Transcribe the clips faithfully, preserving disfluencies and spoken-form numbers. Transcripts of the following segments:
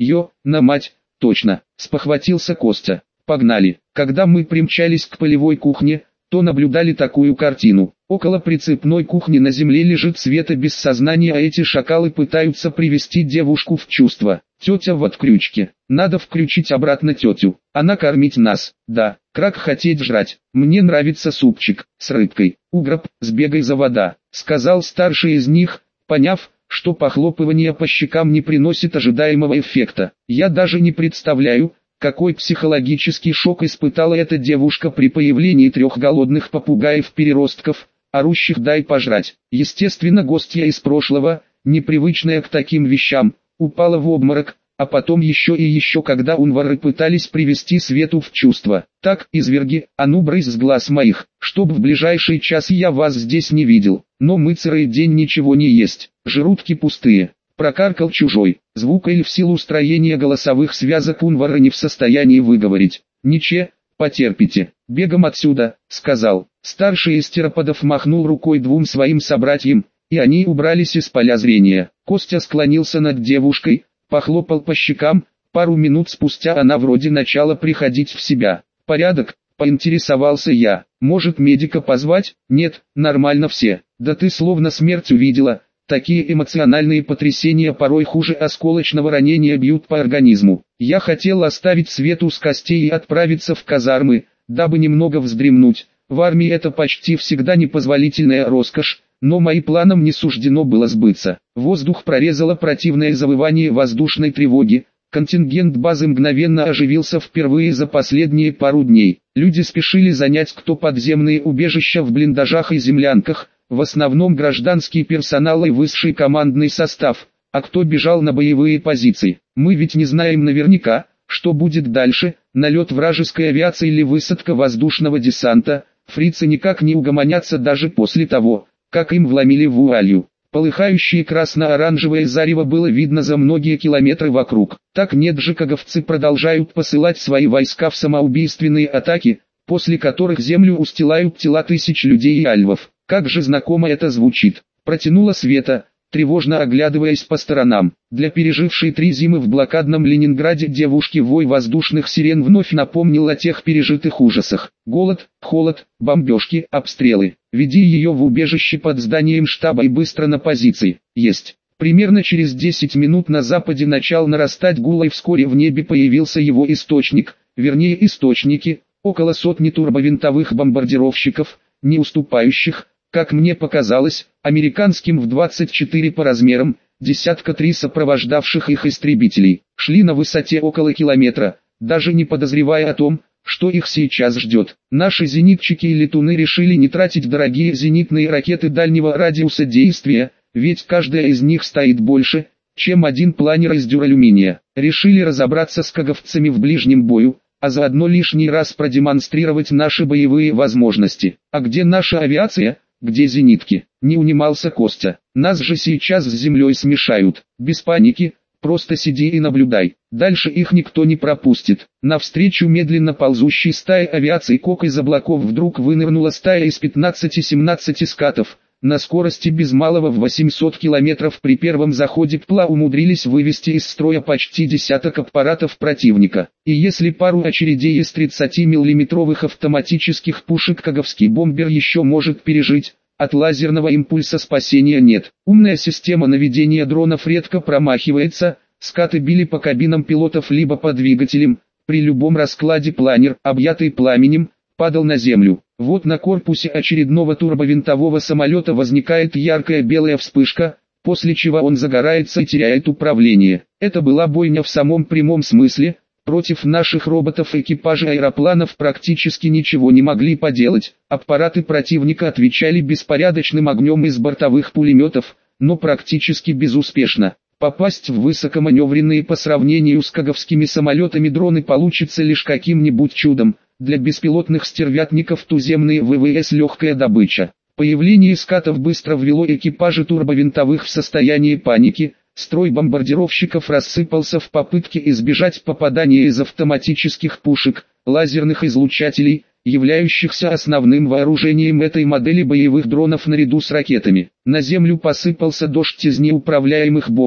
Ё, на мать, точно, спохватился Костя. Погнали. Когда мы примчались к полевой кухне, то наблюдали такую картину. Около прицепной кухни на земле лежит Света без сознания, а эти шакалы пытаются привести девушку в чувство. Тетя в отключке. Надо включить обратно тетю. Она кормить нас. Да, крак хотеть жрать. Мне нравится супчик с рыбкой. Угроб, сбегай за вода, сказал старший из них, поняв, что похлопывание по щекам не приносит ожидаемого эффекта. Я даже не представляю, какой психологический шок испытала эта девушка при появлении трех голодных попугаев-переростков, орущих «дай пожрать». Естественно, гостья из прошлого, непривычная к таким вещам, упала в обморок, а потом еще и еще, когда унвары пытались привести Свету в чувство. Так, изверги, а ну брысь с глаз моих, чтоб в ближайший час я вас здесь не видел. Но мы целый день ничего не есть, желудки пустые. Прокаркал чужой, звука или в силу строения голосовых связок унвара не в состоянии выговорить. Ниче, потерпите, бегом отсюда, сказал. Старший из тераподов махнул рукой двум своим собратьям, и они убрались из поля зрения. Костя склонился над девушкой, похлопал по щекам, пару минут спустя она вроде начала приходить в себя. «Порядок?» – поинтересовался я. «Может медика позвать?» «Нет, нормально все». «Да ты словно смерть увидела». Такие эмоциональные потрясения порой хуже осколочного ранения бьют по организму. Я хотел оставить Свету с костей и отправиться в казармы, дабы немного вздремнуть. В армии это почти всегда непозволительная роскошь, но моим планам не суждено было сбыться. Воздух прорезало противное завывание воздушной тревоги. Контингент базы мгновенно оживился впервые за последние пару дней. Люди спешили занять кто подземные убежища в блиндажах и землянках, в основном гражданский персонал и высший командный состав, а кто бежал на боевые позиции. Мы ведь не знаем наверняка, что будет дальше, налет вражеской авиации или высадка воздушного десанта. Фрицы никак не угомонятся даже после того, как им вломили в Вуалью. Полыхающее красно-оранжевое зарево было видно за многие километры вокруг. Так неджиковцы продолжают посылать свои войска в самоубийственные атаки, после которых землю устилают тела тысяч людей и альвов. Как же знакомо это звучит, протянула Света, тревожно оглядываясь по сторонам. Для пережившей три зимы в блокадном Ленинграде девушки вой воздушных сирен вновь напомнил о тех пережитых ужасах. Голод, холод, бомбежки, обстрелы. Веди ее в убежище под зданием штаба и быстро на позиции. Есть. Примерно через десять минут на западе начал нарастать гул, и вскоре в небе появился его источник, вернее источники, около сотни турбовинтовых бомбардировщиков, не уступающих, как мне показалось, американским в двадцать четыре по размерам, десятка три сопровождавших их истребителей, шли на высоте около километра, даже не подозревая о том, что их сейчас ждет. Наши зенитчики и летуны решили не тратить дорогие зенитные ракеты дальнего радиуса действия, ведь каждая из них стоит больше, чем один планер из дюралюминия. Решили разобраться с каговцами в ближнем бою, а заодно лишний раз продемонстрировать наши боевые возможности. А где наша авиация? Где зенитки? Не унимался Костя. Нас же сейчас с землей смешают. Без паники, просто сиди и наблюдай. Дальше их никто не пропустит. Навстречу медленно ползущей стае авиации кок из облаков вдруг вынырнула стая из пятнадцати-семнадцати скатов. На скорости без малого в восемьсот километров при первом заходе ПЛА умудрились вывести из строя почти десяток аппаратов противника. И если пару очередей из тридцатимиллиметровых автоматических пушек каговский бомбер еще может пережить, от лазерного импульса спасения нет. Умная система наведения дронов редко промахивается, скаты били по кабинам пилотов либо по двигателям, при любом раскладе планер, объятый пламенем, падал на землю. Вот на корпусе очередного турбовинтового самолета возникает яркая белая вспышка, после чего он загорается и теряет управление. Это была бойня в самом прямом смысле. Против наших роботов экипажи аэропланов практически ничего не могли поделать. Аппараты противника отвечали беспорядочным огнем из бортовых пулеметов, но практически безуспешно. Попасть в высокоманевренные по сравнению с каговскими самолетами дроны получится лишь каким-нибудь чудом. Для беспилотных стервятников туземные ВВС легкая добыча. Появление скатов быстро ввело экипажи турбовинтовых в состояние паники. Строй бомбардировщиков рассыпался в попытке избежать попадания из автоматических пушек, лазерных излучателей, являющихся основным вооружением этой модели боевых дронов наряду с ракетами. На землю посыпался дождь из неуправляемых бомб,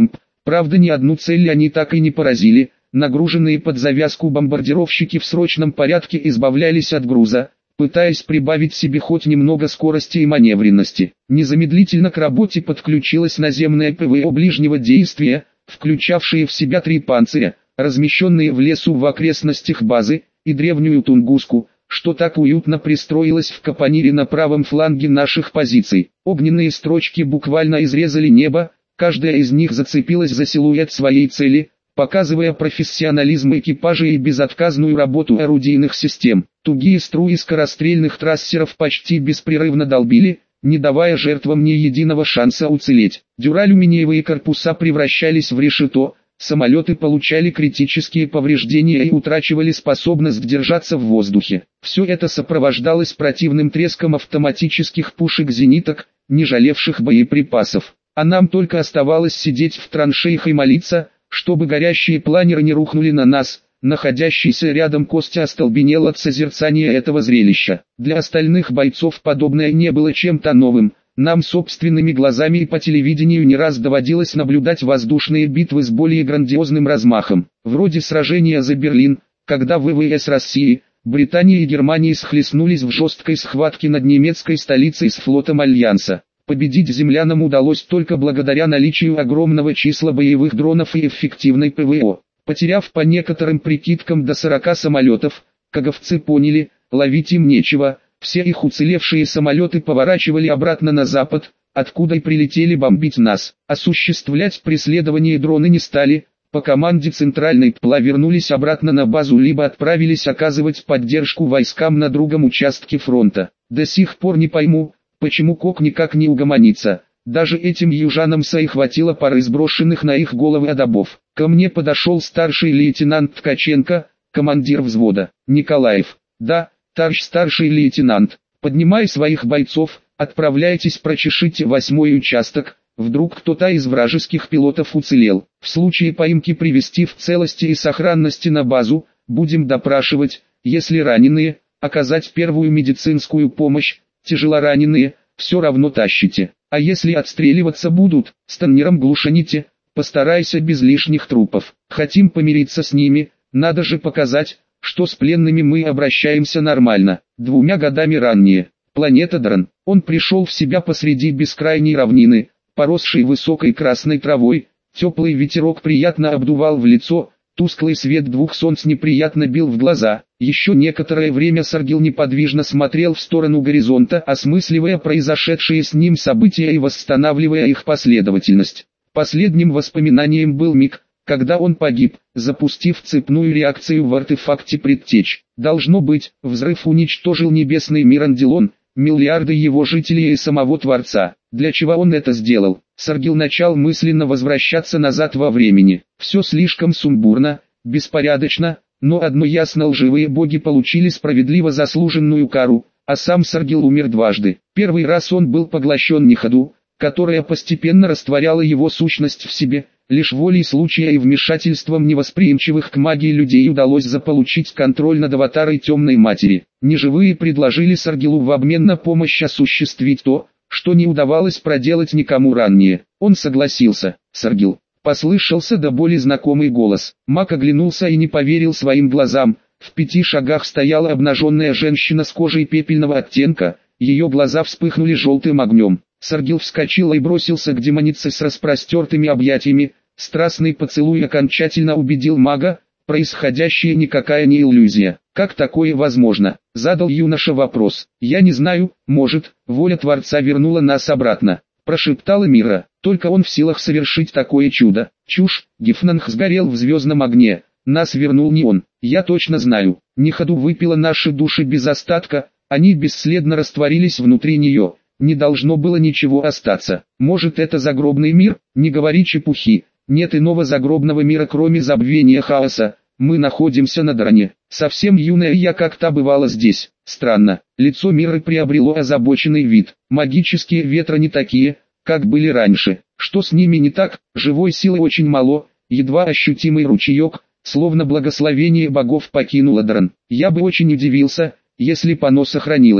Правда, ни одну цель они так и не поразили. Нагруженные под завязку бомбардировщики в срочном порядке избавлялись от груза, пытаясь прибавить себе хоть немного скорости и маневренности. Незамедлительно к работе подключилось наземное ПВО ближнего действия, включавшее в себя три панциря, размещенные в лесу в окрестностях базы, и древнюю Тунгуску, что так уютно пристроилась в капонире на правом фланге наших позиций. Огненные строчки буквально изрезали небо, каждая из них зацепилась за силуэт своей цели, показывая профессионализм экипажа и безотказную работу орудийных систем. Тугие струи скорострельных трассеров почти беспрерывно долбили, не давая жертвам ни единого шанса уцелеть. Дюралюминиевые корпуса превращались в решето, самолеты получали критические повреждения и утрачивали способность держаться в воздухе. Все это сопровождалось противным треском автоматических пушек-зениток, не жалевших боеприпасов. А нам только оставалось сидеть в траншеях и молиться, чтобы горящие планеры не рухнули на нас. Находящийся рядом Костя остолбенел от созерцания этого зрелища. Для остальных бойцов подобное не было чем-то новым. Нам собственными глазами и по телевидению не раз доводилось наблюдать воздушные битвы с более грандиозным размахом. Вроде сражения за Берлин, когда ВВС России, Британии и Германии схлестнулись в жесткой схватке над немецкой столицей с флотом Альянса. Победить землянам удалось только благодаря наличию огромного числа боевых дронов и эффективной ПВО. Потеряв по некоторым прикидкам до сорока самолетов, каговцы поняли, ловить им нечего, все их уцелевшие самолеты поворачивали обратно на запад, откуда и прилетели бомбить нас. Осуществлять преследование дроны не стали, по команде центральной ПЛА вернулись обратно на базу либо отправились оказывать поддержку войскам на другом участке фронта. До сих пор не пойму, почему КОК никак не угомонится. Даже этим южанам сай хватило пары сброшенных на их головы адобов. Ко мне подошел старший лейтенант Ткаченко, командир взвода. Николаев. Да, товарищ старший лейтенант, поднимай своих бойцов, отправляйтесь прочешите восьмой участок, вдруг кто-то из вражеских пилотов уцелел. В случае поимки привести в целости и сохранности на базу, будем допрашивать, если раненые, оказать первую медицинскую помощь, тяжелораненые, все равно тащите. А если отстреливаться будут, с тоннером глушаните, постарайся без лишних трупов. Хотим помириться с ними, надо же показать, что с пленными мы обращаемся нормально. Двумя годами ранее, планета Дран, он пришел в себя посреди бескрайней равнины, поросшей высокой красной травой, теплый ветерок приятно обдувал в лицо, тусклый свет двух солнц неприятно бил в глаза. Еще некоторое время Саргил неподвижно смотрел в сторону горизонта, осмысливая произошедшие с ним события и восстанавливая их последовательность. Последним воспоминанием был миг, когда он погиб, запустив цепную реакцию в артефакте предтеч. Должно быть, взрыв уничтожил небесный мир Андилон, миллиарды его жителей и самого Творца. Для чего он это сделал? Саргил начал мысленно возвращаться назад во времени. Все слишком сумбурно, беспорядочно, но одно ясно: лживые боги получили справедливо заслуженную кару, а сам Саргил умер дважды. Первый раз он был поглощен Ниходу, которая постепенно растворяла его сущность в себе. Лишь волей случая и вмешательством невосприимчивых к магии людей удалось заполучить контроль над аватарой Темной Матери. Неживые предложили Саргилу в обмен на помощь осуществить то, что не удавалось проделать никому ранее. Он согласился. Саргил. Послышался до боли знакомый голос. Маг оглянулся и не поверил своим глазам. В пяти шагах стояла обнаженная женщина с кожей пепельного оттенка, ее глаза вспыхнули желтым огнем. Саргил вскочил и бросился к демонице с распростертыми объятиями. Страстный поцелуй окончательно убедил мага, происходящее никакая не иллюзия. «Как такое возможно?» — задал юноша вопрос. «Я не знаю, может, воля Творца вернула нас обратно», — прошептала Мира. «Только он в силах совершить такое чудо». «Чушь, Гифнанг сгорел в звездном огне, нас вернул не он, я точно знаю. Ниходу выпила наши души без остатка, они бесследно растворились внутри нее, не должно было ничего остаться. Может, это загробный мир? Не говори чепухи, нет иного загробного мира кроме забвения хаоса. Мы находимся на Дране. Совсем юная я как-то бывала здесь. Странно, лицо Миры приобрело озабоченный вид. Магические ветры не такие, как были раньше. Что с ними не так? Живой силы очень мало, едва ощутимый ручеек, словно благословение богов покинуло Дран. Я бы очень удивился, если бы оно сохранилось.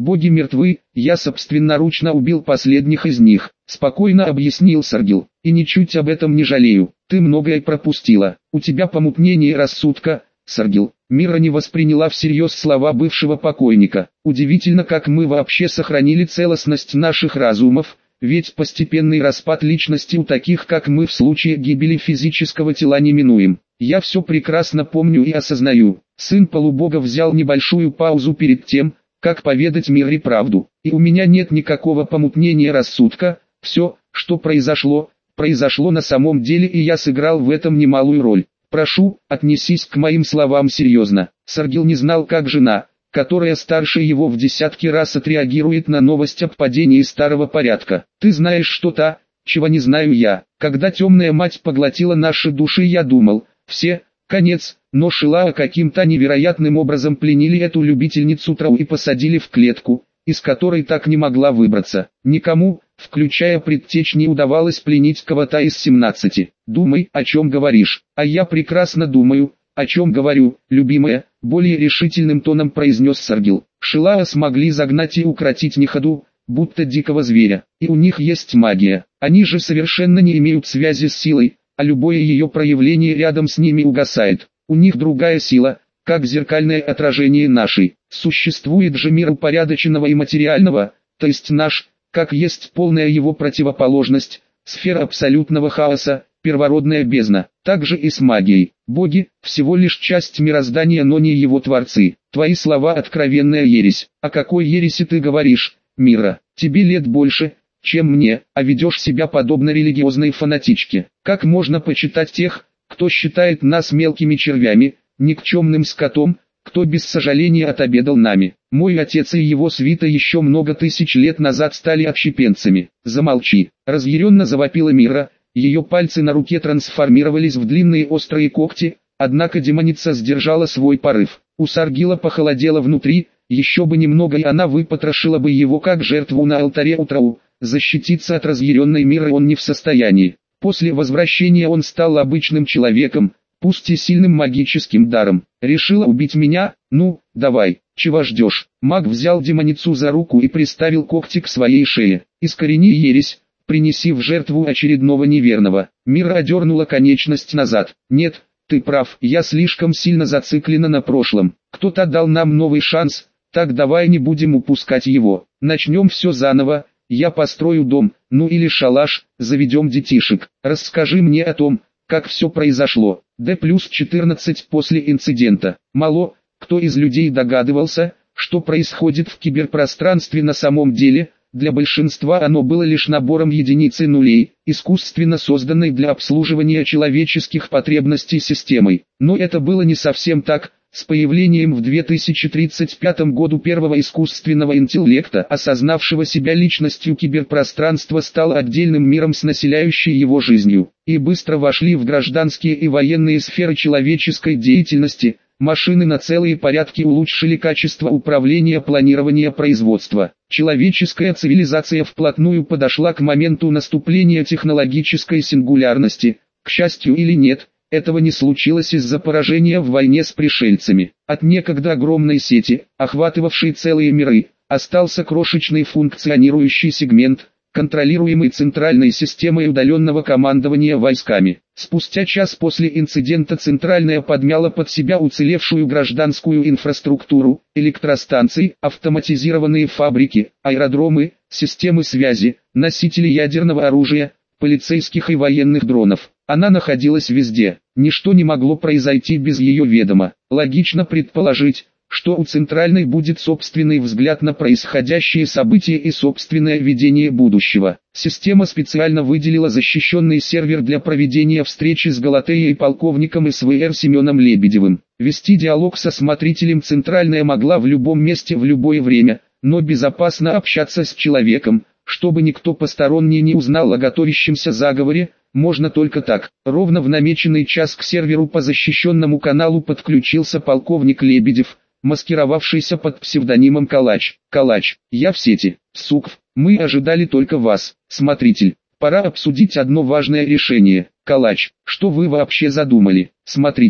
Боги мертвы, я собственноручно убил последних из них, спокойно объяснил Саргил, и ничуть об этом не жалею. Ты многое пропустила, у тебя помутнение рассудка, Саргил. Мира не восприняла всерьез слова бывшего покойника. Удивительно, как мы вообще сохранили целостность наших разумов, ведь постепенный распад личности у таких, как мы, в случае гибели физического тела неминуем. Я все прекрасно помню и осознаю. Сын полубога взял небольшую паузу перед тем, как поведать Мире правду. И у меня нет никакого помутнения рассудка. Все, что произошло, произошло на самом деле, и я сыграл в этом немалую роль. Прошу, отнесись к моим словам серьезно. Саргил не знал, как жена, которая старше его в десятки раз, отреагирует на новость об падении старого порядка. Ты знаешь что-то, чего не знаю я. Когда темная мать поглотила наши души, я думал, все, конец, но Шилаа каким-то невероятным образом пленили эту любительницу трав и посадили в клетку, из которой так не могла выбраться. Никому, включая предтеч, не удавалось пленить кого-то из семнадцати. Думай, о чем говоришь. А я прекрасно думаю, о чем говорю, любимая, более решительным тоном произнес Саргил. Шилаа смогли загнать и укротить Ниходу, будто дикого зверя. И у них есть магия. Они же совершенно не имеют связи с силой, а любое ее проявление рядом с ними угасает. У них другая сила, как зеркальное отражение нашей. Существует же мир упорядоченного и материального, то есть наш, как есть полная его противоположность, сфера абсолютного хаоса, первородная бездна. Так же и с магией. Боги – всего лишь часть мироздания, но не его творцы. Твои слова – откровенная ересь. О какой ереси ты говоришь, Мира? Тебе лет больше, чем мне, а ведешь себя подобно религиозной фанатичке. Как можно почитать тех, кто считает нас мелкими червями, никчемным скотом, кто без сожаления отобедал нами? Мой отец и его свита еще много тысяч лет назад стали отщепенцами. Замолчи, разъяренно завопила Мира, ее пальцы на руке трансформировались в длинные острые когти, однако демоница сдержала свой порыв. У Саргила похолодело внутри, еще бы немного и она выпотрошила бы его как жертву на алтаре Утрау. Защититься от разъяренной Миры он не в состоянии. После возвращения он стал обычным человеком, пусть и сильным магическим даром. Решила убить меня? Ну, давай, чего ждешь? Маг взял демоницу за руку и приставил когти к своей шее. Искорени ересь, принеси в жертву очередного неверного. Мира одернула конечность назад. Нет, ты прав, я слишком сильно зациклена на прошлом. Кто-то дал нам новый шанс, так давай не будем упускать его. Начнем все заново. Я построю дом, ну или шалаш, заведем детишек. Расскажи мне о том, как все произошло. Д плюс четырнадцать после инцидента. Мало, кто из людей догадывался, что происходит в киберпространстве на самом деле. Для большинства оно было лишь набором единиц и нулей, искусственно созданной для обслуживания человеческих потребностей системой. Но это было не совсем так. С появлением в две тысячи тридцать пятом году первого искусственного интеллекта, осознавшего себя личностью, киберпространство стало отдельным миром с населяющей его жизнью, и быстро вошли в гражданские и военные сферы человеческой деятельности. Машины на целые порядки улучшили качество управления, планирования, производства. Человеческая цивилизация вплотную подошла к моменту наступления технологической сингулярности. К счастью или нет, этого не случилось из-за поражения в войне с пришельцами. От некогда огромной сети, охватывавшей целые миры, остался крошечный функционирующий сегмент, контролируемый центральной системой удаленного командования войсками. Спустя час после инцидента центральная подмяла под себя уцелевшую гражданскую инфраструктуру, электростанции, автоматизированные фабрики, аэродромы, системы связи, носители ядерного оружия, полицейских и военных дронов. Она находилась везде, ничто не могло произойти без ее ведома. Логично предположить, что у центральной будет собственный взгляд на происходящие события и собственное видение будущего. Система специально выделила защищенный сервер для проведения встречи с Галатеей и полковником СВР Семеном Лебедевым. Вести диалог со смотрителем центральная могла в любом месте в любое время, но безопасно общаться с человеком, чтобы никто посторонний не узнал о готовящемся заговоре, можно только так. Ровно в намеченный час к серверу по защищенному каналу подключился полковник Лебедев, маскировавшийся под псевдонимом Калач. Калач, я в сети. Сукв, мы ожидали только вас. Смотритель, пора обсудить одно важное решение. Калач, что вы вообще задумали? Смотритель,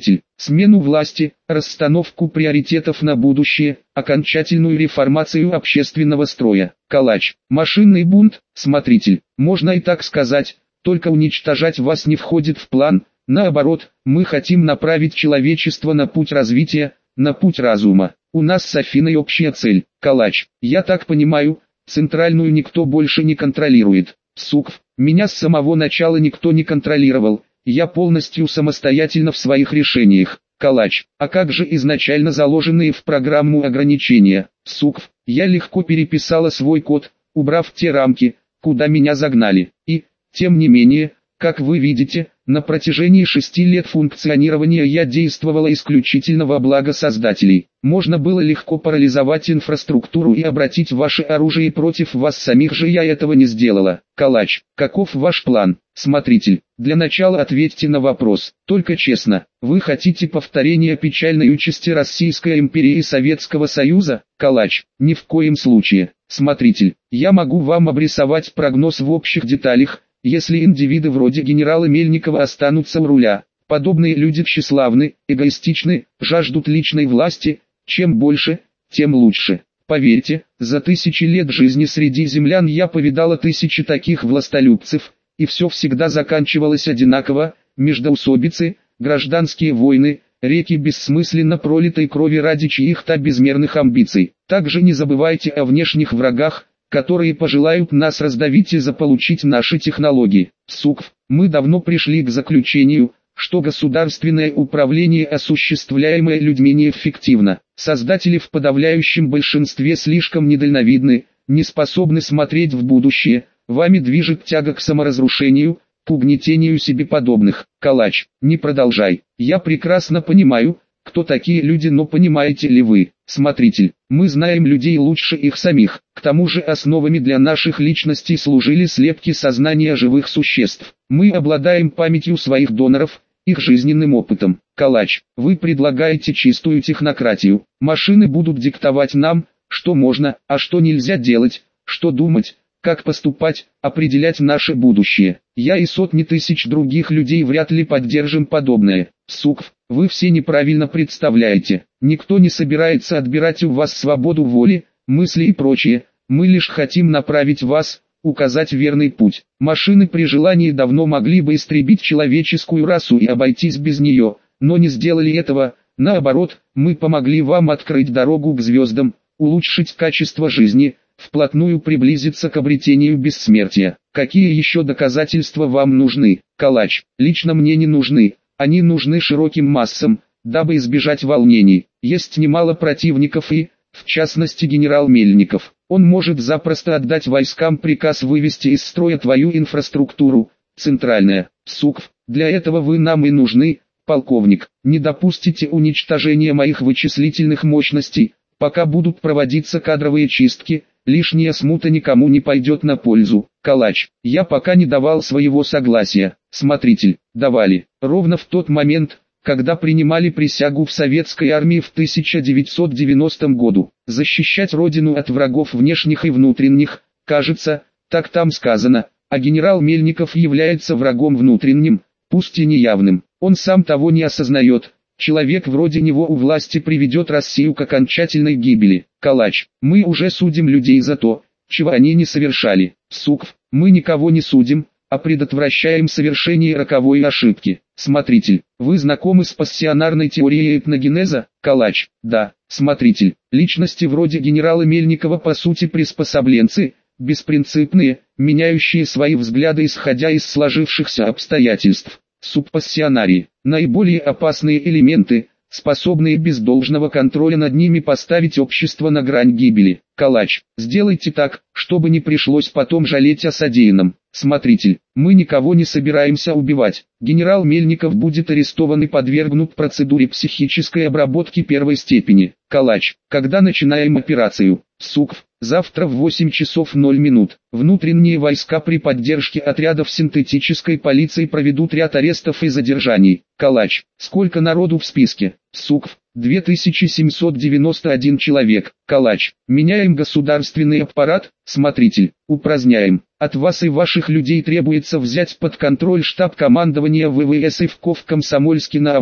смену власти, расстановку приоритетов на будущее, окончательную реформацию общественного строя. Калач. Машинный бунт, смотритель. Можно и так сказать, только уничтожать вас не входит в план. Наоборот, мы хотим направить человечество на путь развития, на путь разума. У нас с Афиной общая цель. Калач. Я так понимаю, центральную никто больше не контролирует. Сукв. Меня с самого начала никто не контролировал. Я полностью самостоятельно в своих решениях. Калач. А как же изначально заложенные в программу ограничения? Сукв. Я легко переписала свой код, убрав те рамки, куда меня загнали. И, тем не менее, как вы видите, на протяжении шести лет функционирования я действовала исключительно во благо создателей. Можно было легко парализовать инфраструктуру и обратить ваше оружие против вас самих, же я этого не сделала. Калач. Каков ваш план? Смотритель. Для начала ответьте на вопрос, только честно. Вы хотите повторения печальной участи Российской империи и Советского Союза? Калач. Ни в коем случае. Смотритель. Я могу вам обрисовать прогноз в общих деталях. Если индивиды вроде генерала Мельникова останутся у руля, подобные люди тщеславны, эгоистичны, жаждут личной власти, чем больше, тем лучше. Поверьте, за тысячи лет жизни среди землян я повидала тысячи таких властолюбцев, и все всегда заканчивалось одинаково: междоусобицы, гражданские войны, реки бессмысленно пролитой крови ради чьих-то безмерных амбиций. Также не забывайте о внешних врагах, которые пожелают нас раздавить и заполучить наши технологии. Сукв. Мы давно пришли к заключению, что государственное управление, осуществляемое людьми, неэффективно. Создатели в подавляющем большинстве слишком недальновидны, не способны смотреть в будущее. Вами движет тяга к саморазрушению, к угнетению себе подобных. Калач. Не продолжай. Я прекрасно понимаю, кто такие люди, но понимаете ли вы? Смотритель. Мы знаем людей лучше их самих. К тому же основами для наших личностей служили слепки сознания живых существ. Мы обладаем памятью своих доноров, их жизненным опытом. Калач. Вы предлагаете чистую технократию. Машины будут диктовать нам, что можно, а что нельзя делать, что думать, как поступать, определять наше будущее. Я и сотни тысяч других людей вряд ли поддержим подобное. Сукв. Вы все неправильно представляете. Никто не собирается отбирать у вас свободу воли, мысли и прочее. Мы лишь хотим направить вас, указать верный путь. Машины при желании давно могли бы истребить человеческую расу и обойтись без нее, но не сделали этого. Наоборот, мы помогли вам открыть дорогу к звездам, улучшить качество жизни, вплотную приблизиться к обретению бессмертия. Какие еще доказательства вам нужны? Калач. Лично мне не нужны. Они нужны широким массам, дабы избежать волнений. Есть немало противников и, в частности, генерал Мельников. Он может запросто отдать войскам приказ вывести из строя твою инфраструктуру, центральная. Сукв. Для этого вы нам и нужны, полковник. Не допустите уничтожения моих вычислительных мощностей, пока будут проводиться кадровые чистки. Лишняя смута никому не пойдет на пользу. Калач. Я пока не давал своего согласия. Смотритель. Давали. Ровно в тот момент, когда принимали присягу в советской армии в тысяча девятьсот девяностом году. Защищать родину от врагов внешних и внутренних, кажется, так там сказано, а генерал Мельников является врагом внутренним, пусть и неявным. Он сам того не осознает. Человек вроде него у власти приведет Россию к окончательной гибели. Калач. Мы уже судим людей за то, чего они не совершали. Сукв. Мы никого не судим, а предотвращаем совершение роковой ошибки. Смотритель. Вы знакомы с пассионарной теорией этногенеза? Калач. Да. Смотритель. Личности вроде генерала Мельникова по сути приспособленцы, беспринципные, меняющие свои взгляды исходя из сложившихся обстоятельств. Субпассионарии. Наиболее опасные элементы, способные без должного контроля над ними поставить общество на грань гибели. Калач. Сделайте так, чтобы не пришлось потом жалеть о содеянном. Смотритель. Мы никого не собираемся убивать. Генерал Мельников будет арестован и подвергнут процедуре психической обработки первой степени. Калач. Когда начинаем операцию? Сукв. Завтра в восемь часов ноль минут. Внутренние войска при поддержке отрядов синтетической полиции проведут ряд арестов и задержаний. Калач. Сколько народу в списке? Сукв. две тысячи семьсот девяносто один человек. Калач. Меняем государственный аппарат? Смотритель. Упраздняем. От вас и ваших людей требуется взять под контроль штаб командования ВВС Ивков в Комсомольске на Амуре,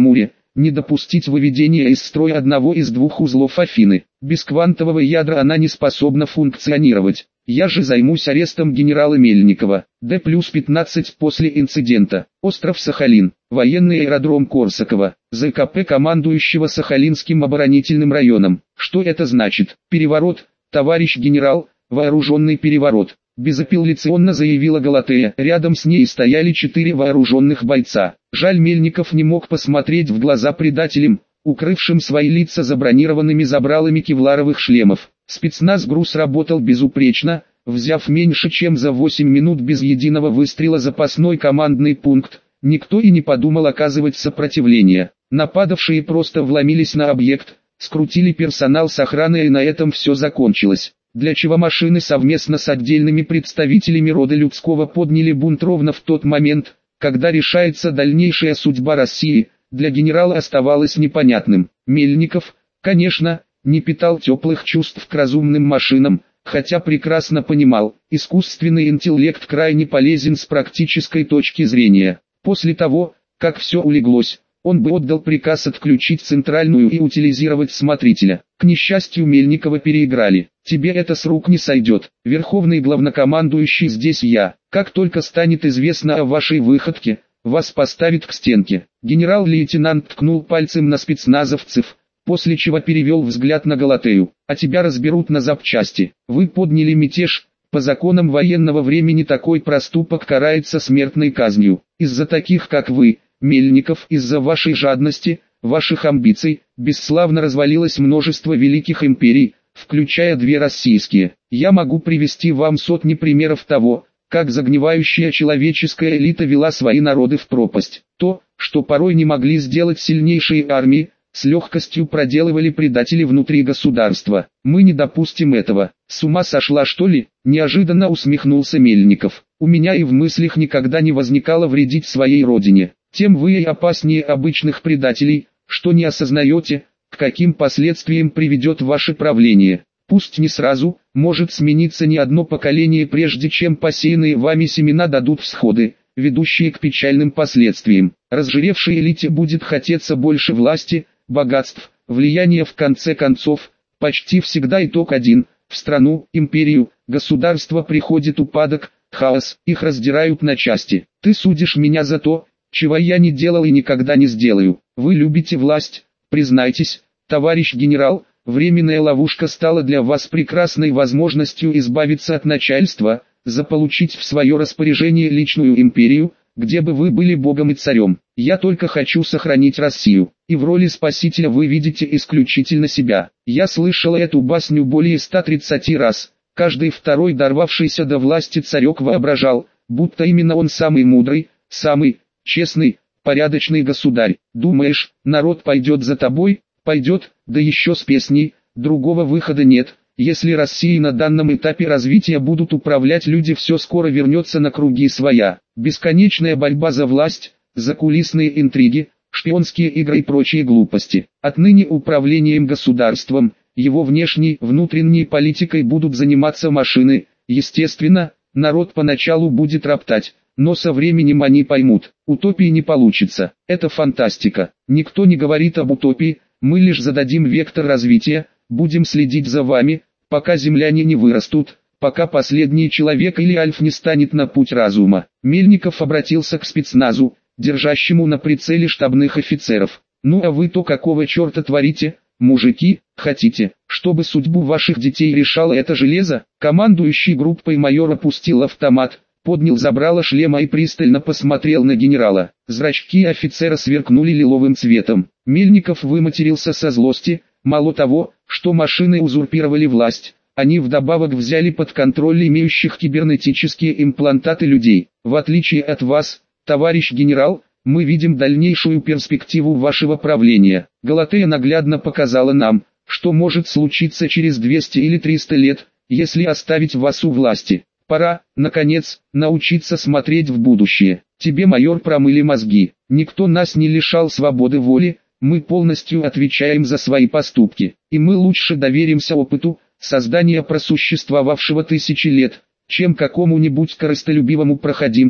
не допустить выведения из строя одного из двух узлов Афины. Без квантового ядра она не способна функционировать. Я же займусь арестом генерала Мельникова. Д плюс пятнадцать после инцидента. Остров Сахалин. Военный аэродром Корсакова. ЗКП командующего Сахалинским оборонительным районом. Что это значит? Переворот, товарищ генерал, вооруженный переворот. Безапелляционно заявила Галатея. Рядом с ней стояли четыре вооруженных бойца. Жаль, Мельников не мог посмотреть в глаза предателям, укрывшим свои лица за бронированными забралами кевларовых шлемов. Спецназ-груз работал безупречно, взяв меньше чем за восемь минут без единого выстрела запасной командный пункт. Никто и не подумал оказывать сопротивление. Нападавшие просто вломились на объект, скрутили персонал с охраной, и на этом все закончилось. Для чего машины совместно с отдельными представителями рода людского подняли бунт ровно в тот момент, когда решается дальнейшая судьба России, для генерала оставалось непонятным. Мельников, конечно, не питал теплых чувств к разумным машинам, хотя прекрасно понимал, искусственный интеллект крайне полезен с практической точки зрения. После того, как все улеглось, он бы отдал приказ отключить центральную и утилизировать смотрителя. К несчастью, Мельникова переиграли. Тебе это с рук не сойдет. Верховный главнокомандующий здесь я. Как только станет известно о вашей выходке, вас поставят к стенке. Генерал-лейтенант ткнул пальцем на спецназовцев, после чего перевел взгляд на Галатею. А тебя разберут на запчасти. Вы подняли мятеж. По законам военного времени такой проступок карается смертной казнью. Из-за таких, как вы, Мельников, из-за вашей жадности, ваших амбиций, бесславно развалилось множество великих империй, включая две российские. Я могу привести вам сотни примеров того, как загнивающая человеческая элита вела свои народы в пропасть. То, что порой не могли сделать сильнейшие армии, с легкостью проделывали предатели внутри государства. Мы не допустим этого. С ума сошла, что ли? Неожиданно усмехнулся Мельников. У меня и в мыслях никогда не возникало вредить своей родине. Тем вы и опаснее обычных предателей, что не осознаете, к каким последствиям приведет ваше правление. Пусть не сразу, может смениться не одно поколение, прежде чем посеянные вами семена дадут всходы, ведущие к печальным последствиям. Разжиревшей элите будет хотеться больше власти, богатств, влияния. В конце концов, почти всегда итог один: в страну, империю, государство приходит упадок, хаос, их раздирают на части. Ты судишь меня за то, чего я не делал и никогда не сделаю. Вы любите власть, признайтесь, товарищ генерал, временная ловушка стала для вас прекрасной возможностью избавиться от начальства, заполучить в свое распоряжение личную империю, где бы вы были богом и царем. Я только хочу сохранить Россию, и в роли спасителя вы видите исключительно себя. Я слышала эту басню более ста тридцати раз. Каждый второй дорвавшийся до власти царек воображал, будто именно он самый мудрый, самый честный, порядочный государь. Думаешь, народ пойдет за тобой? Пойдет, да еще с песней. Другого выхода нет. Если Россией на данном этапе развития будут управлять люди, все скоро вернется на круги своя. Бесконечная борьба за власть, закулисные интриги, шпионские игры и прочие глупости. Отныне управлением государством, его внешней, внутренней политикой будут заниматься машины. Естественно, народ поначалу будет роптать, но со временем они поймут. Утопии не получится. Это фантастика. Никто не говорит об утопии, мы лишь зададим вектор развития, будем следить за вами, пока земляне не вырастут, пока последний человек или альф не станет на путь разума. Мельников обратился к спецназу, держащему на прицеле штабных офицеров. Ну а вы-то какого черта творите, мужики? Хотите, чтобы судьбу ваших детей решало это железо? Командующий группой майор опустил автомат, поднял забрало шлема и пристально посмотрел на генерала. Зрачки офицера сверкнули лиловым цветом. Мельников выматерился со злости. Мало того, что машины узурпировали власть, они вдобавок взяли под контроль имеющих кибернетические имплантаты людей. В отличие от вас, товарищ генерал, мы видим дальнейшую перспективу вашего правления. Галатея наглядно показала нам, что может случиться через двести или триста лет, если оставить вас у власти. Пора, наконец, научиться смотреть в будущее. Тебе, майор, промыли мозги. Никто нас не лишал свободы воли, мы полностью отвечаем за свои поступки. И мы лучше доверимся опыту создания просуществовавшего тысячи лет, чем какому-нибудь корыстолюбивому проходимцу,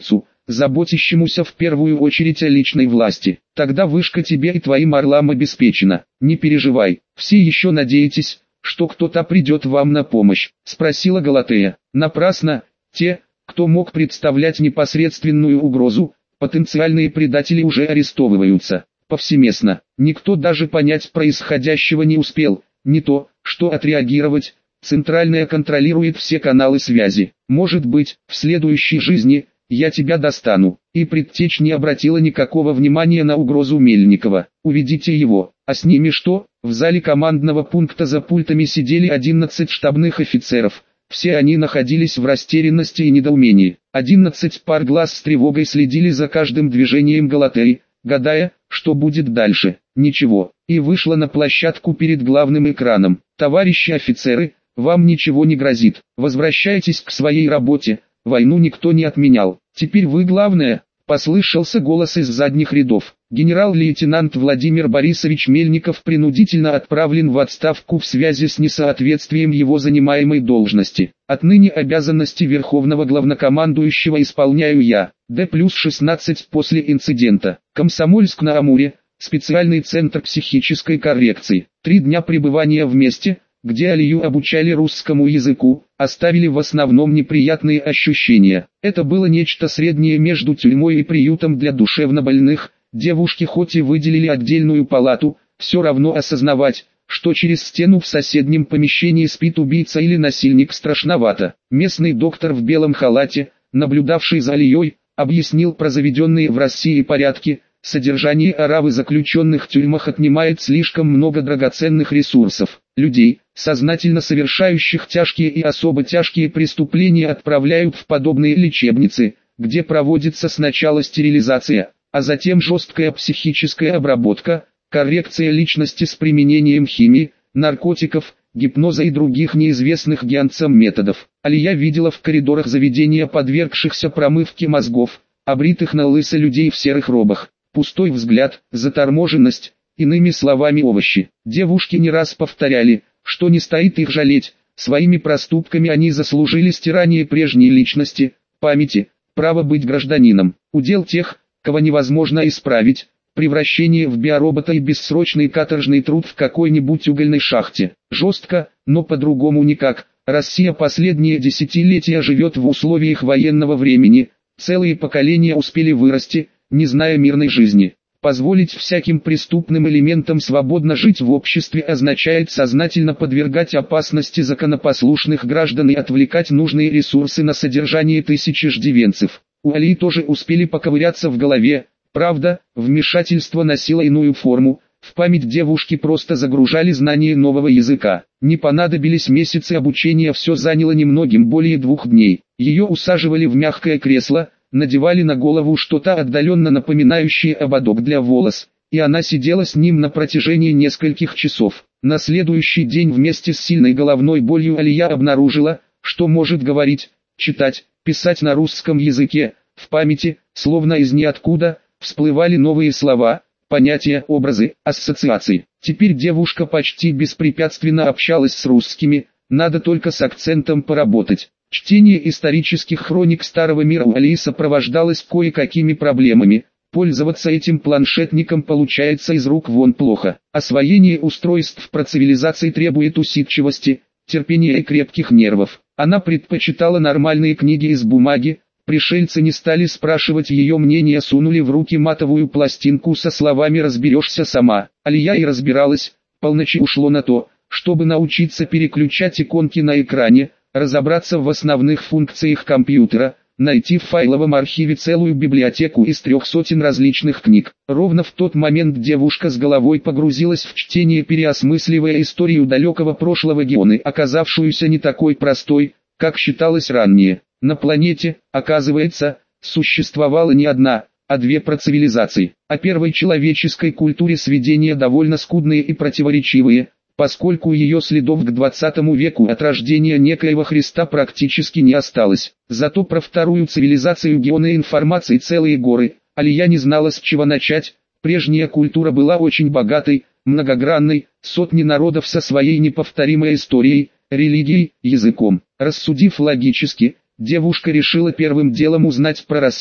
заботящемуся в первую очередь о личной власти. Тогда вышка тебе и твоим орлам обеспечена. Не переживай, все еще надеетесь, что кто-то придет вам на помощь, спросила Галатея. Напрасно, те, кто мог представлять непосредственную угрозу, потенциальные предатели уже арестовываются. Повсеместно, никто даже понять происходящего не успел, не то, что отреагировать. Центральная контролирует все каналы связи. Может быть, в следующей жизни я тебя достану. И предтечь не обратила никакого внимания на угрозу Мельникова. Уведите его. А с ними что? В зале командного пункта за пультами сидели одиннадцать штабных офицеров. Все они находились в растерянности и недоумении. Одиннадцать пар глаз с тревогой следили за каждым движением Галатеи, гадая, что будет дальше. Ничего. И вышла на площадку перед главным экраном. Товарищи офицеры, вам ничего не грозит. Возвращайтесь к своей работе. Войну никто не отменял. Теперь вы главное. Послышался голос из задних рядов. Генерал-лейтенант Владимир Борисович Мельников принудительно отправлен в отставку в связи с несоответствием его занимаемой должности. Отныне обязанности Верховного Главнокомандующего исполняю я. Д плюс шестнадцать после инцидента. Комсомольск-на-Амуре. Специальный центр психической коррекции. Три дня пребывания вместе, где Алию обучали русскому языку, оставили в основном неприятные ощущения. Это было нечто среднее между тюрьмой и приютом для душевнобольных. Девушке хоть и выделили отдельную палату, все равно осознавать, что через стену в соседнем помещении спит убийца или насильник, страшновато. Местный доктор в белом халате, наблюдавший за Алией, объяснил про заведенные в России порядки. Содержание оравы заключенных в тюрьмах отнимает слишком много драгоценных ресурсов. Людей, сознательно совершающих тяжкие и особо тяжкие преступления, отправляют в подобные лечебницы, где проводится сначала стерилизация, а затем жесткая психическая обработка, коррекция личности с применением химии, наркотиков, гипноза и других неизвестных гианцам методов. Алия видела в коридорах заведения подвергшихся промывке мозгов, обритых на лысо людей в серых робах. Пустой взгляд, заторможенность, иными словами овощи. Девушки не раз повторяли, что не стоит их жалеть, своими проступками они заслужили стирание прежней личности, памяти, право быть гражданином. Удел тех, кого невозможно исправить, превращение в биоробота и бессрочный каторжный труд в какой-нибудь угольной шахте. Жестко, но по-другому никак. Россия последние десятилетия живет в условиях военного времени, целые поколения успели вырасти, не зная мирной жизни. Позволить всяким преступным элементам свободно жить в обществе означает сознательно подвергать опасности законопослушных граждан и отвлекать нужные ресурсы на содержание тысяч иждивенцев. У Алии тоже успели поковыряться в голове, правда, вмешательство носило иную форму, в память девушки просто загружали знание нового языка. Не понадобились месяцы обучения, все заняло немногим более двух дней. Ее усаживали в мягкое кресло, надевали на голову что-то отдаленно напоминающее ободок для волос, и она сидела с ним на протяжении нескольких часов. На следующий день вместе с сильной головной болью Алия обнаружила, что может говорить, читать, писать на русском языке. В памяти, словно из ниоткуда, всплывали новые слова, понятия, образы, ассоциации. Теперь девушка почти беспрепятственно общалась с русскими, надо только с акцентом поработать. Чтение исторических хроник Старого Мира у Алии сопровождалось кое-какими проблемами. Пользоваться этим планшетником получается из рук вон плохо. Освоение устройств про цивилизации требует усидчивости, терпения и крепких нервов. Она предпочитала нормальные книги из бумаги. Пришельцы не стали спрашивать ее мнения, сунули в руки матовую пластинку со словами «разберешься сама». Алия и разбиралась. Полночи ушло на то, чтобы научиться переключать иконки на экране, разобраться в основных функциях компьютера, найти в файловом архиве целую библиотеку из трех сотен различных книг. Ровно в тот момент девушка с головой погрузилась в чтение, переосмысливая историю далекого прошлого Геоны, оказавшуюся не такой простой, как считалось ранее. На планете, оказывается, существовала не одна, а две процивилизации. О первой человеческой культуре сведения довольно скудные и противоречивые, поскольку ее следов к двадцатому веку от рождения некоего Христа практически не осталось. Зато про вторую цивилизацию Геоны информации целые горы. Алия не знала, с чего начать. Прежняя культура была очень богатой, многогранной, сотни народов со своей неповторимой историей, религией, языком. Рассудив логически, девушка решила первым делом узнать про Россию,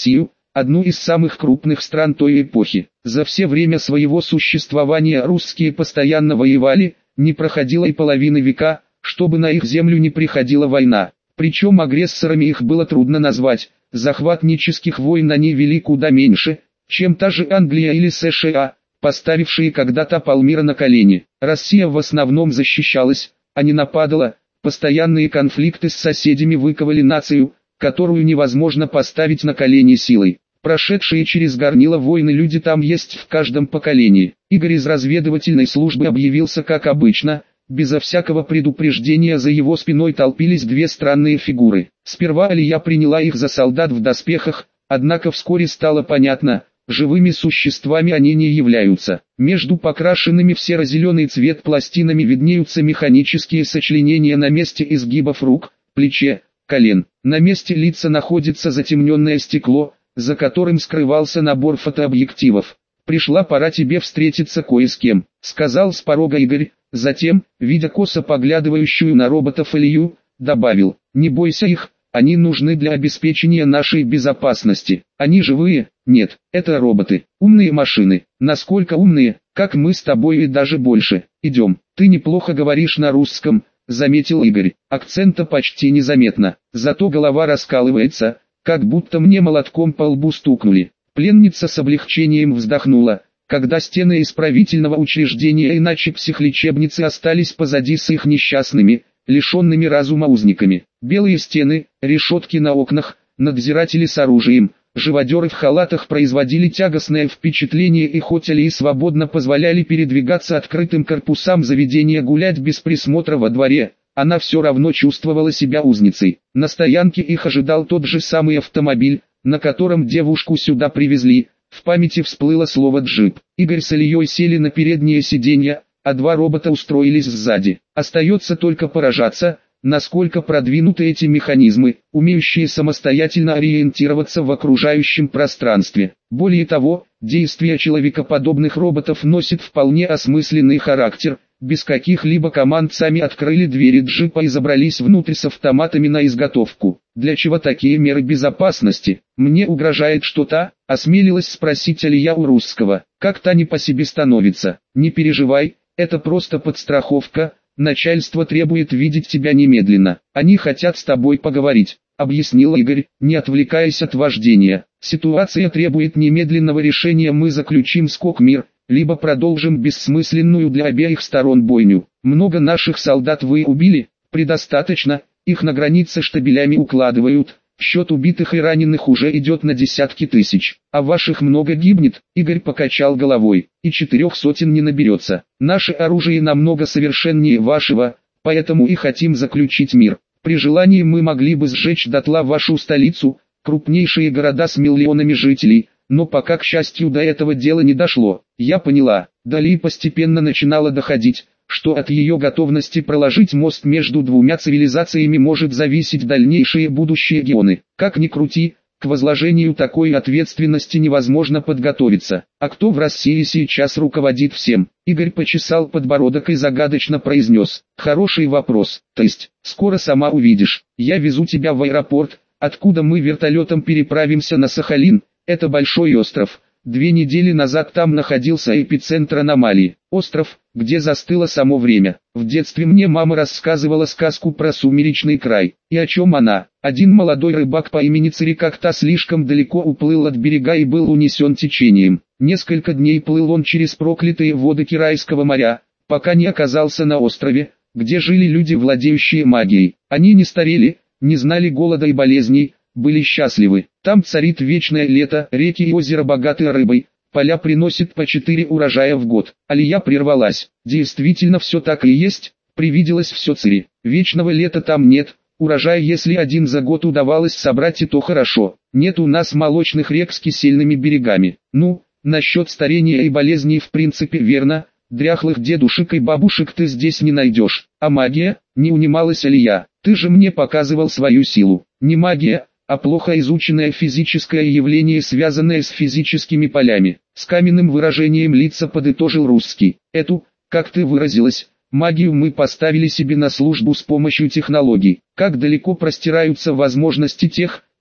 одну из самых крупных стран той эпохи. За все время своего существования русские постоянно воевали, не проходило и половины века, чтобы на их землю не приходила война. Причем агрессорами их было трудно назвать, захватнических войн они вели куда меньше, чем та же Англия или США, поставившие когда-то Палмира на колени. Россия в основном защищалась, а не нападала. Постоянные конфликты с соседями выковали нацию, которую невозможно поставить на колени силой. Прошедшие через горнило войны люди там есть в каждом поколении. Игорь из разведывательной службы объявился как обычно. Безо всякого предупреждения за его спиной толпились две странные фигуры. Сперва Алия приняла их за солдат в доспехах, однако вскоре стало понятно, живыми существами они не являются. Между покрашенными в серо-зеленый цвет пластинами виднеются механические сочленения на месте изгибов рук, плече, колен. На месте лица находится затемненное стекло, за которым скрывался набор фотообъективов. «Пришла пора тебе встретиться кое с кем», — сказал с порога Игорь. Затем, видя косо поглядывающую на роботов Илью, добавил: «Не бойся их, они нужны для обеспечения нашей безопасности. Они живые? Нет, это роботы, умные машины. Насколько умные, как мы с тобой и даже больше. Идем, ты неплохо говоришь на русском», — заметил Игорь. «Акцента почти незаметно, зато голова раскалывается, как будто мне молотком по лбу стукнули». Пленница с облегчением вздохнула, когда стены исправительного учреждения, иначе психлечебницы, остались позади с их несчастными, лишенными разума узниками. Белые стены, решетки на окнах, надзиратели с оружием, живодеры в халатах производили тягостное впечатление, и хоть Алии свободно позволяли передвигаться открытым корпусам заведения, гулять без присмотра во дворе, она все равно чувствовала себя узницей. На стоянке их ожидал тот же самый автомобиль, на котором девушку сюда привезли. В памяти всплыло слово «джип». Игорь с Ильей сели на переднее сиденье, а два робота устроились сзади. Остается только поражаться, насколько продвинуты эти механизмы, умеющие самостоятельно ориентироваться в окружающем пространстве. Более того, действия человекоподобных роботов носят вполне осмысленный характер. Без каких-либо команд сами открыли двери джипа и забрались внутрь с автоматами на изготовку. «Для чего такие меры безопасности? Мне угрожает что-то?» — осмелилась спросить Алия у русского. «Как-то не по себе становится. Не переживай, это просто подстраховка, начальство требует видеть тебя немедленно. Они хотят с тобой поговорить», — объяснил Игорь, не отвлекаясь от вождения. «Ситуация требует немедленного решения, мы заключим скок-мир, либо продолжим бессмысленную для обеих сторон бойню. Много наших солдат вы убили?» «Предостаточно, их на границе штабелями укладывают, счет убитых и раненых уже идет на десятки тысяч. А ваших много гибнет?» Игорь покачал головой. «И четырех сотен не наберется. Наше оружие намного совершеннее вашего, поэтому и хотим заключить мир. При желании мы могли бы сжечь дотла вашу столицу, крупнейшие города с миллионами жителей, но пока, к счастью, до этого дела не дошло». «Я поняла». Далее постепенно начинало доходить, что от ее готовности проложить мост между двумя цивилизациями может зависеть дальнейшее будущее Геоны. Как ни крути, к возложению такой ответственности невозможно подготовиться. А кто в России сейчас руководит всем? Игорь почесал подбородок и загадочно произнес: «Хороший вопрос. То есть, скоро сама увидишь. Я везу тебя в аэропорт, откуда мы вертолетом переправимся на Сахалин. Это большой остров. Две недели назад там находился эпицентр аномалии. Остров, где застыло само время. В детстве мне мама рассказывала сказку про сумеречный край. И о чем она? Один молодой рыбак по имени Цари как-то слишком далеко уплыл от берега и был унесен течением. Несколько дней плыл он через проклятые воды Кирайского моря, пока не оказался на острове, где жили люди, владеющие магией. Они не старели, не знали голода и болезней, были счастливы. Там царит вечное лето, реки и озера богаты рыбой, поля приносят по четыре урожая в год». Алия прервалась. Действительно, все так и есть, привиделось все Цири. Вечного лета там нет, урожай если один за год удавалось собрать, и то хорошо. Нет у нас молочных рек с кисельными берегами. Ну, насчет старения и болезней в принципе верно, дряхлых дедушек и бабушек ты здесь не найдешь. А магия? Не унималась Алия. Ты же мне показывал свою силу. Не магия, а плохо изученное физическое явление, связанное с физическими полями. С каменным выражением лица подытожил русский. Эту, как ты выразилась, магию мы поставили себе на службу с помощью технологий. Как далеко простираются возможности тех,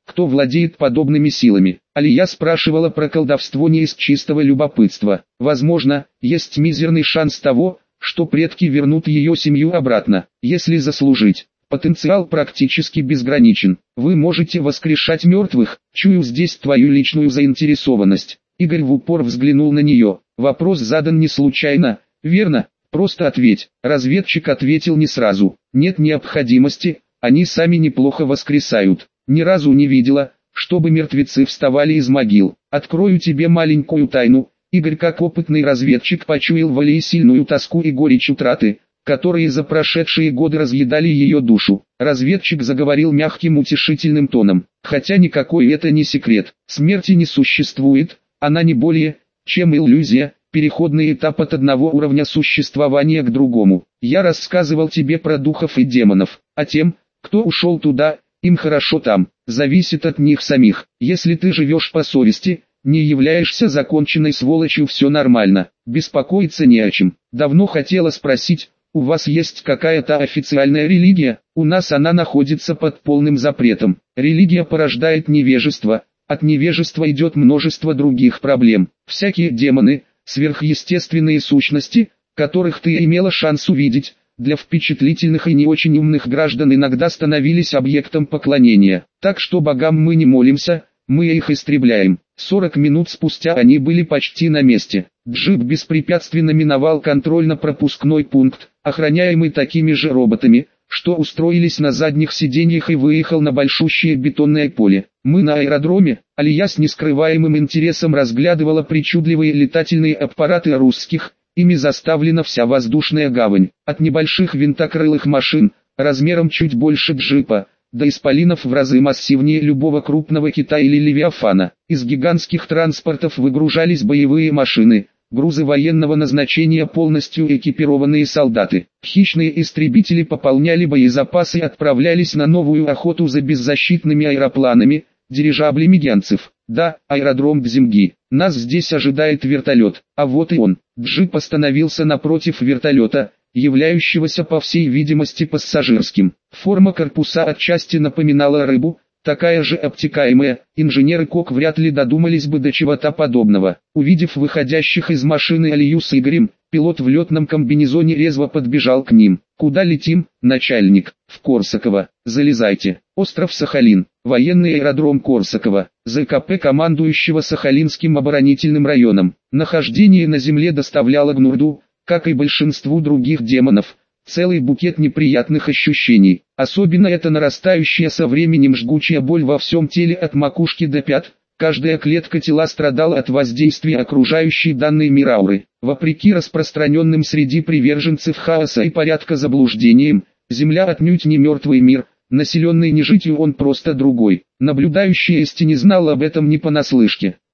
кто владеет подобными силами. Алия спрашивала про колдовство не из чистого любопытства. Возможно, есть мизерный шанс того, что предки вернут ее семью обратно, если заслужить. Потенциал практически безграничен. Вы можете воскрешать мертвых, чую здесь твою личную заинтересованность. Игорь в упор взглянул на нее. Вопрос задан не случайно, верно? Просто ответь. Разведчик ответил не сразу. Нет необходимости, они сами неплохо воскресают. Ни разу не видела, чтобы мертвецы вставали из могил. Открою тебе маленькую тайну. Игорь как опытный разведчик почуял в Алии сильную тоску и горечь утраты, которые за прошедшие годы разъедали ее душу. Разведчик заговорил мягким утешительным тоном. Хотя никакой это не секрет. Смерти не существует, она не более, чем иллюзия, переходный этап от одного уровня существования к другому. Я рассказывал тебе про духов и демонов, а тем, кто ушел туда, им хорошо там, зависит от них самих. Если ты живешь по совести, не являешься законченной сволочью, все нормально, беспокоиться не о чем. Давно хотела спросить, у вас есть какая-то официальная религия? У нас она находится под полным запретом. Религия порождает невежество, от невежества идет множество других проблем. Всякие демоны, сверхъестественные сущности, которых ты имела шанс увидеть, для впечатлительных и не очень умных граждан иногда становились объектом поклонения. Так что богам мы не молимся, мы их истребляем. сорок минут спустя они были почти на месте. Джип беспрепятственно миновал контрольно-пропускной пункт, охраняемый такими же роботами, что устроились на задних сиденьях, и выехал на большущее бетонное поле. Мы на аэродроме. Алия с нескрываемым интересом разглядывала причудливые летательные аппараты русских, ими заставлена вся воздушная гавань. От небольших винтокрылых машин, размером чуть больше джипа, до исполинов в разы массивнее любого крупного кита или левиафана. Из гигантских транспортов выгружались боевые машины, грузы военного назначения, полностью экипированные солдаты. Хищные истребители пополняли боезапасы и отправлялись на новую охоту за беззащитными аэропланами, дирижаблями гянцев. Да, аэродром Дзимги. Нас здесь ожидает вертолет, а вот и он. Джип остановился напротив вертолета, являющегося по всей видимости пассажирским. Форма корпуса отчасти напоминала рыбу, такая же обтекаемая, инженеры КОК вряд ли додумались бы до чего-то подобного. Увидев выходящих из машины Алию с Игорем, пилот в летном комбинезоне резво подбежал к ним. «Куда летим, начальник?» «В Корсаково. Залезайте. Остров Сахалин. Военный аэродром Корсаково. ЗКП командующего Сахалинским оборонительным районом». Нахождение на земле доставляло Гнурду, как и большинству других демонов, целый букет неприятных ощущений. Особенно это нарастающая со временем жгучая боль во всем теле от макушки до пят. Каждая клетка тела страдала от воздействия окружающей данной мир ауры. Вопреки распространенным среди приверженцев хаоса и порядка заблуждениям, Земля отнюдь не мертвый мир, населенный нежитью, он просто другой. Наблюдающий из тени знал об этом не понаслышке.